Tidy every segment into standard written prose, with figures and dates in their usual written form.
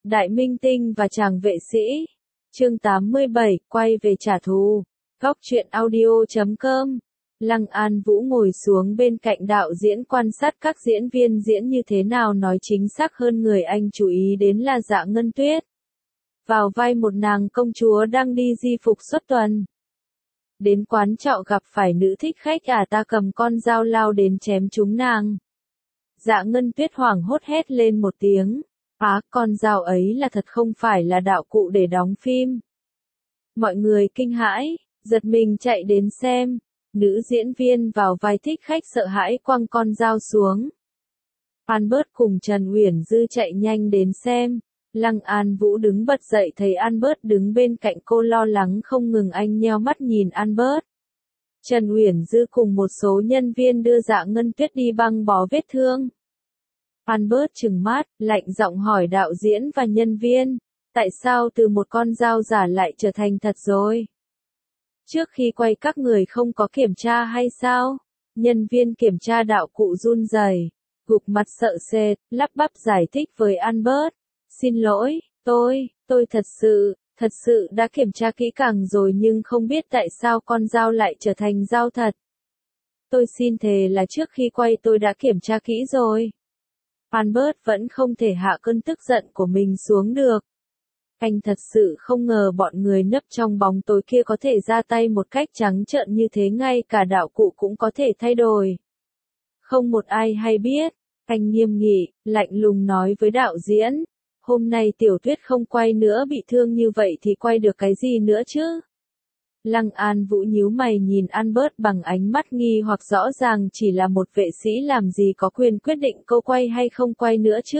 Đại minh tinh và chàng vệ sĩ. Chương 87, quay về trả thù. Góc truyện audio.com. Lăng An Vũ ngồi xuống bên cạnh đạo diễn quan sát các diễn viên diễn như thế nào, nói chính xác hơn người anh chú ý đến là Dạ Ngân Tuyết. Vào vai một nàng công chúa đang đi di phục xuất tuần. Đến quán trọ gặp phải nữ thích khách ta cầm con dao lao đến chém chúng nàng. Dạ Ngân Tuyết hoảng hốt hét lên một tiếng. Con dao ấy là thật không phải là đạo cụ để đóng phim. Mọi người kinh hãi, giật mình chạy đến xem. Nữ diễn viên vào vai thích khách sợ hãi quăng con dao xuống. Albert cùng Trần Uyển Dư chạy nhanh đến xem. Lăng An Vũ đứng bật dậy thấy Albert đứng bên cạnh cô lo lắng không ngừng, anh nheo mắt nhìn Albert. Trần Uyển Dư cùng một số nhân viên đưa Dạ Ngân Tuyết đi băng bó vết thương. Albert trừng mắt, lạnh giọng hỏi đạo diễn và nhân viên, tại sao từ một con dao giả lại trở thành thật rồi? Trước khi quay các người không có kiểm tra hay sao? Nhân viên kiểm tra đạo cụ run rẩy, gục mặt sợ sệt, lắp bắp giải thích với Albert. Xin lỗi, tôi thật sự đã kiểm tra kỹ càng rồi nhưng không biết tại sao con dao lại trở thành dao thật. Tôi xin thề là trước khi quay tôi đã kiểm tra kỹ rồi. Albert vẫn không thể hạ cơn tức giận của mình xuống được. Anh thật sự không ngờ bọn người nấp trong bóng tối kia có thể ra tay một cách trắng trợn như thế, ngay cả đạo cụ cũng có thể thay đổi. Không một ai hay biết, anh nghiêm nghị, lạnh lùng nói với đạo diễn. Hôm nay Tiểu Tuyết không quay nữa, bị thương như vậy thì quay được cái gì nữa chứ? Lăng An Vũ nhíu mày nhìn Albert bằng ánh mắt nghi hoặc, rõ ràng chỉ là một vệ sĩ làm gì có quyền quyết định cô quay hay không quay nữa chứ?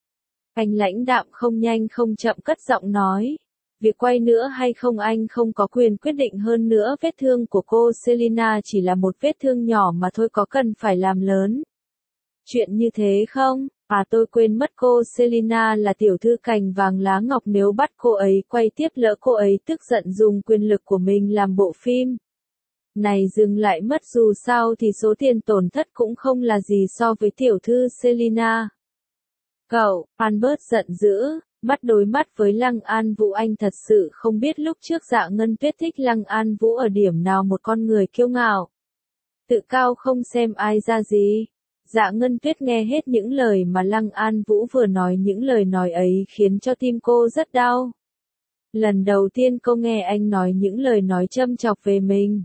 Anh lãnh đạm không nhanh không chậm cất giọng nói. Việc quay nữa hay không anh không có quyền quyết định, hơn nữa vết thương của cô Selina chỉ là một vết thương nhỏ mà thôi, có cần phải làm lớn chuyện như thế không? Tôi quên mất cô Selina là tiểu thư cành vàng lá ngọc, nếu bắt cô ấy quay tiếp lỡ cô ấy tức giận dùng quyền lực của mình làm bộ phim này dừng lại mất, dù sao thì số tiền tổn thất cũng không là gì so với tiểu thư Selina. Cậu, Albert giận dữ, mắt đối mắt với Lăng An Vũ, anh thật sự không biết lúc trước Dạ Ngân Tuyết thích Lăng An Vũ ở điểm nào, một con người kiêu ngạo, tự cao không xem ai ra gì. Dạ Ngân Tuyết nghe hết những lời mà Lăng An Vũ vừa nói, những lời nói ấy khiến cho tim cô rất đau. Lần đầu tiên cô nghe anh nói những lời nói châm chọc về mình.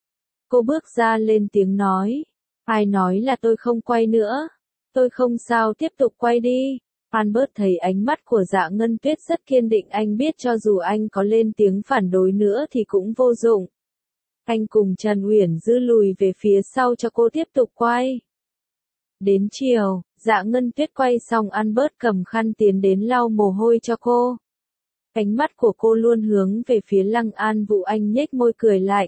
Cô bước ra lên tiếng nói, ai nói là tôi không quay nữa? Tôi không sao, tiếp tục quay đi. Albert thấy ánh mắt của Dạ Ngân Tuyết rất kiên định, anh biết cho dù anh có lên tiếng phản đối nữa thì cũng vô dụng. Anh cùng Trần Uyển Dư lùi về phía sau cho cô tiếp tục quay. Đến chiều, Dạ Ngân Tuyết quay xong, Albert cầm khăn tiến đến lau mồ hôi cho cô. Ánh mắt của cô luôn hướng về phía Lăng An Vũ, anh nhếch môi cười lạnh.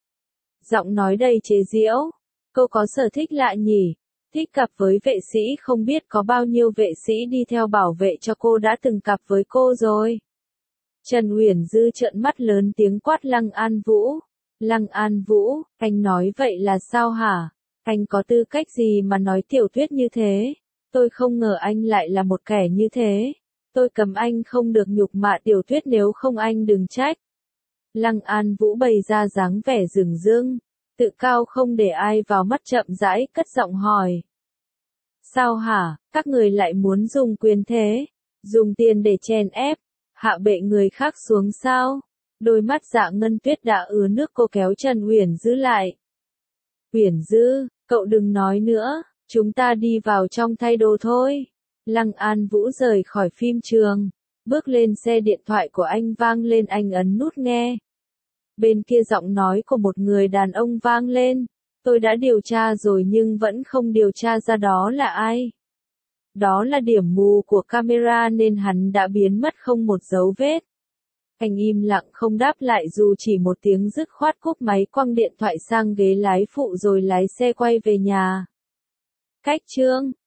Giọng nói đầy chế giễu, cô có sở thích lạ nhỉ, thích cặp với vệ sĩ, không biết có bao nhiêu vệ sĩ đi theo bảo vệ cho cô đã từng cặp với cô rồi. Trần Uyển Dư trợn mắt lớn tiếng quát Lăng An Vũ. Lăng An Vũ, anh nói vậy là sao hả? Anh có tư cách gì mà nói Tiểu Tuyết như thế? Tôi không ngờ anh lại là một kẻ như thế. Tôi cầm anh không được nhục mạ Tiểu Tuyết, nếu không anh đừng trách. Lăng An Vũ bày ra dáng vẻ dửng dưng, tự cao không để ai vào mắt, chậm rãi cất giọng hỏi. Sao hả, các người lại muốn dùng quyền thế, dùng tiền để chèn ép, hạ bệ người khác xuống sao? Đôi mắt Dạ Ngân Tuyết đã ứa nước, cô kéo Trần Uyển Dư lại. Uyển Dư, cậu đừng nói nữa, chúng ta đi vào trong thay đồ thôi. Lăng An Vũ rời khỏi phim trường, bước lên xe, điện thoại của anh vang lên, anh ấn nút nghe. Bên kia giọng nói của một người đàn ông vang lên. Tôi đã điều tra rồi nhưng vẫn không điều tra ra đó là ai. Đó là điểm mù của camera nên hắn đã biến mất không một dấu vết. Anh im lặng không đáp lại dù chỉ một tiếng, dứt khoát cúp máy, quăng điện thoại sang ghế lái phụ rồi lái xe quay về nhà. Cách chương